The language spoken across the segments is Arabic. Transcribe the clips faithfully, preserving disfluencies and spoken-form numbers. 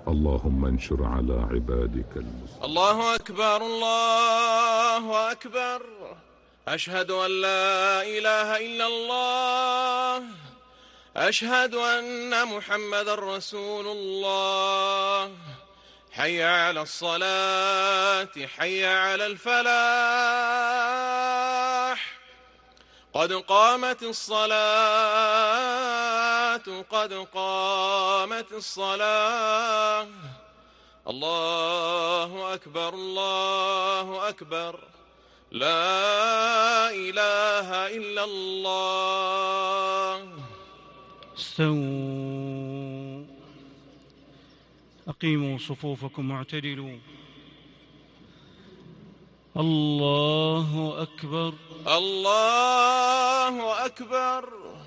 اللهم انشر على عبادك المسلمين. الله أكبر الله أكبر، أشهد أن لا إله إلا الله، أشهد أن محمد رسول الله. حي على الصلاة، حي على الفلاح، قد قامت الصلاة، قد قامت الصلاة. الله أكبر الله أكبر، لا إله إلا الله. استووا، أقيموا صفوفكم واعتدلوا. الله أكبر الله أكبر.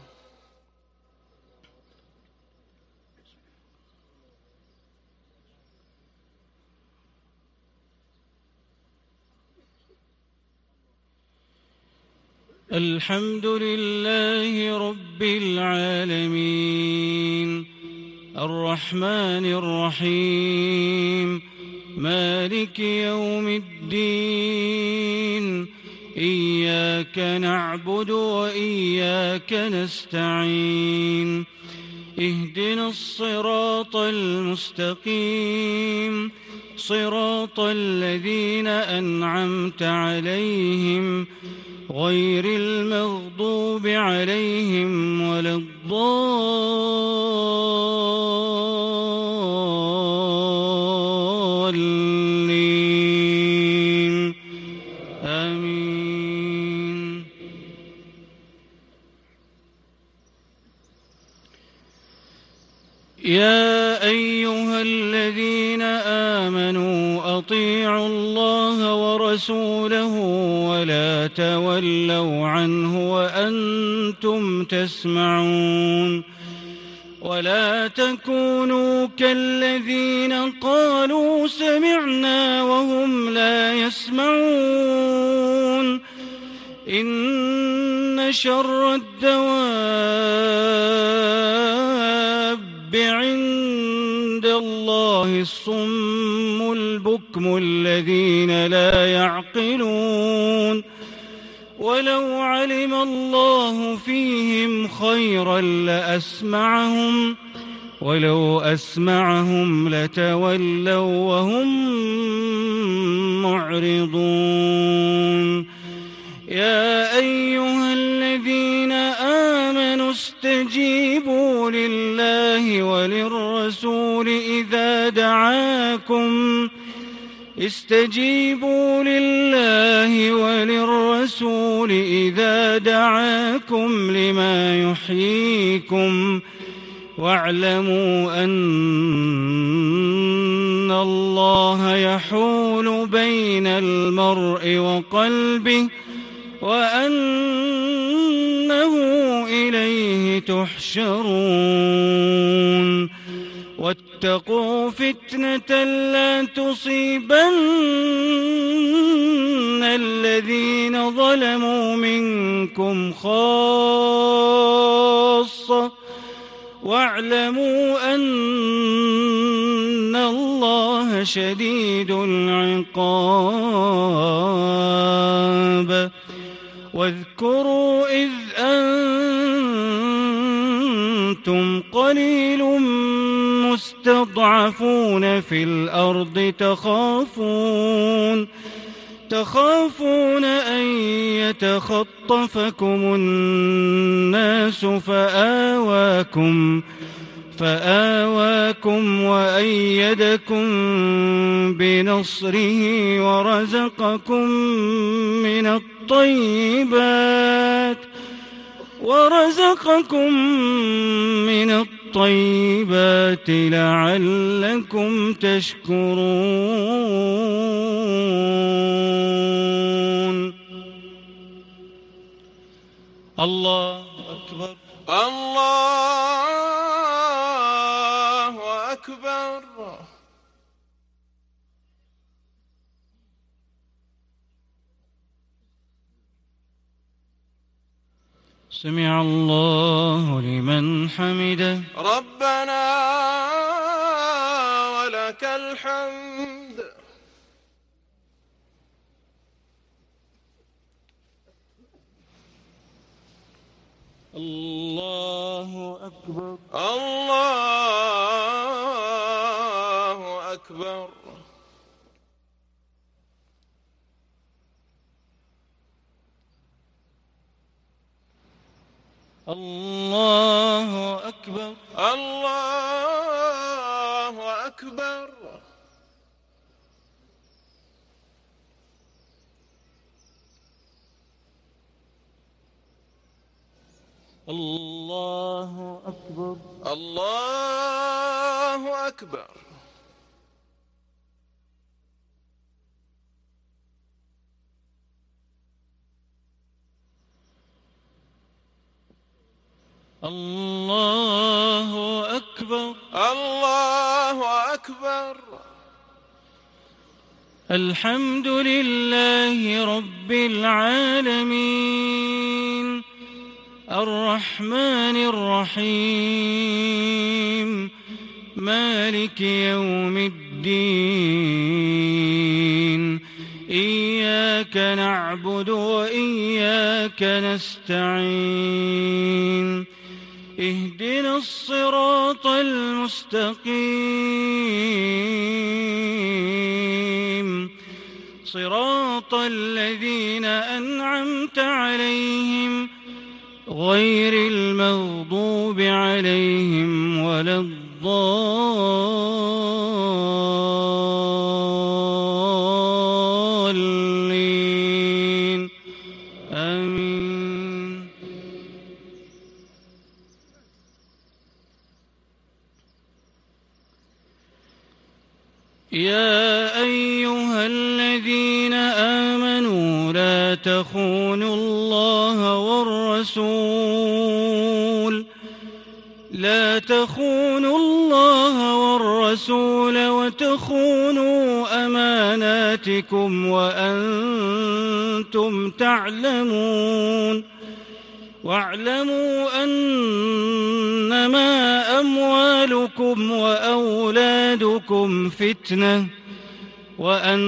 الحمد لله رب العالمين، الرحمن الرحيم، مالك يوم الدين. إياك نعبد وإياك نستعين، اهدنا الصراط المستقيم، صراط الذين أنعمت عليهم غير المغضوب عليهم ولا الضالين، آمين. يا أيها الذين آمنوا أطيعوا الله ورسوله ولا تولوا عنه وأنتم تسمعون. ولا تكونوا كالذين قالوا سمعنا وهم لا يسمعون. إن شر الدواب عند الله الصم البكم الذين لا يعقلون. ولو علم الله فيهم خيرا لأسمعهم، ولو أسمعهم لتولوا وهم معرضون. يا أيها الذين آمنوا استجيبوا لله وللرسول إذا دعاكم استجيبوا لله وللرسول إذا دعاكم لما يحييكم، واعلموا أن الله يحول بين المرء وقلبه وأنه إليه تحشرون. واتقوا فتنة لا تصيبن الذين ظلموا منكم خاصة، واعلموا أن الله شديد العقاب. واذكروا إذ أنتم قليل مستضعفون في الأرض تخافون تخافون أن يتخطفكم الناس فآواكم فآواكم وأيدكم بنصره ورزقكم من الطيبات ورزقكم من الطيبات لعلكم تشكرون. الله أكبر الله أكبر. سمع الله لمن حمده. ربنا ولك لك الحمد. الله أكبر. الله أكبر. الله أكبر. الله أكبر. الله أكبر. الله أكبر. الله أكبر. الله أكبر. الحمد لله رب العالمين الرحمن الرحيم مالك يوم الدين إياك نعبد وإياك نستعين اهدنا الصراط المستقيم صراط الذين أنعمت عليهم غير المغضوب عليهم ولا الضالين آمين. يا أيها الذين آمنوا لا تخونوا الله والرسول لا تخونوا الله والرسول وتخونوا أماناتكم وأنتم تعلمون واعلموا أنما أموالكم وأولادكم فتنة وأن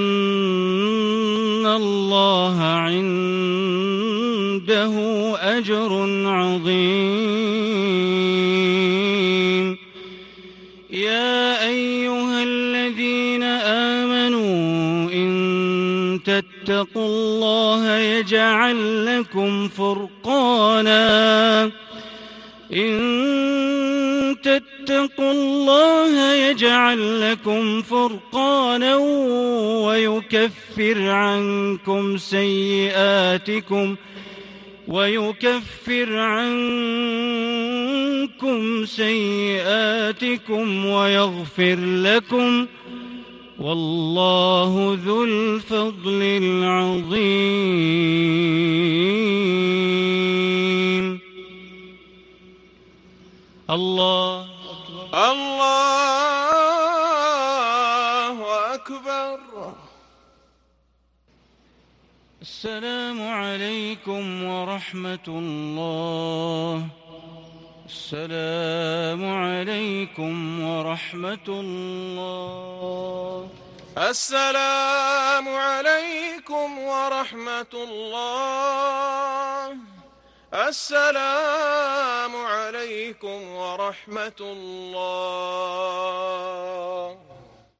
الله عنده أجر عظيم. يا أيها الذين آمنوا إن تتقوا الله يجعل لكم فرقانا إن تتقوا الله يجعل لكم فرقانا ويكفر عنكم سيئاتكم ويكفر عنكم سيئاتكم ويغفر لكم والله ذو الفضل العظيم. الله أكبر. الله أكبر. السلام عليكم ورحمة الله. السلام عليكم ورحمة الله. السلام عليكم ورحمة الله. السلام عليكم ورحمة الله.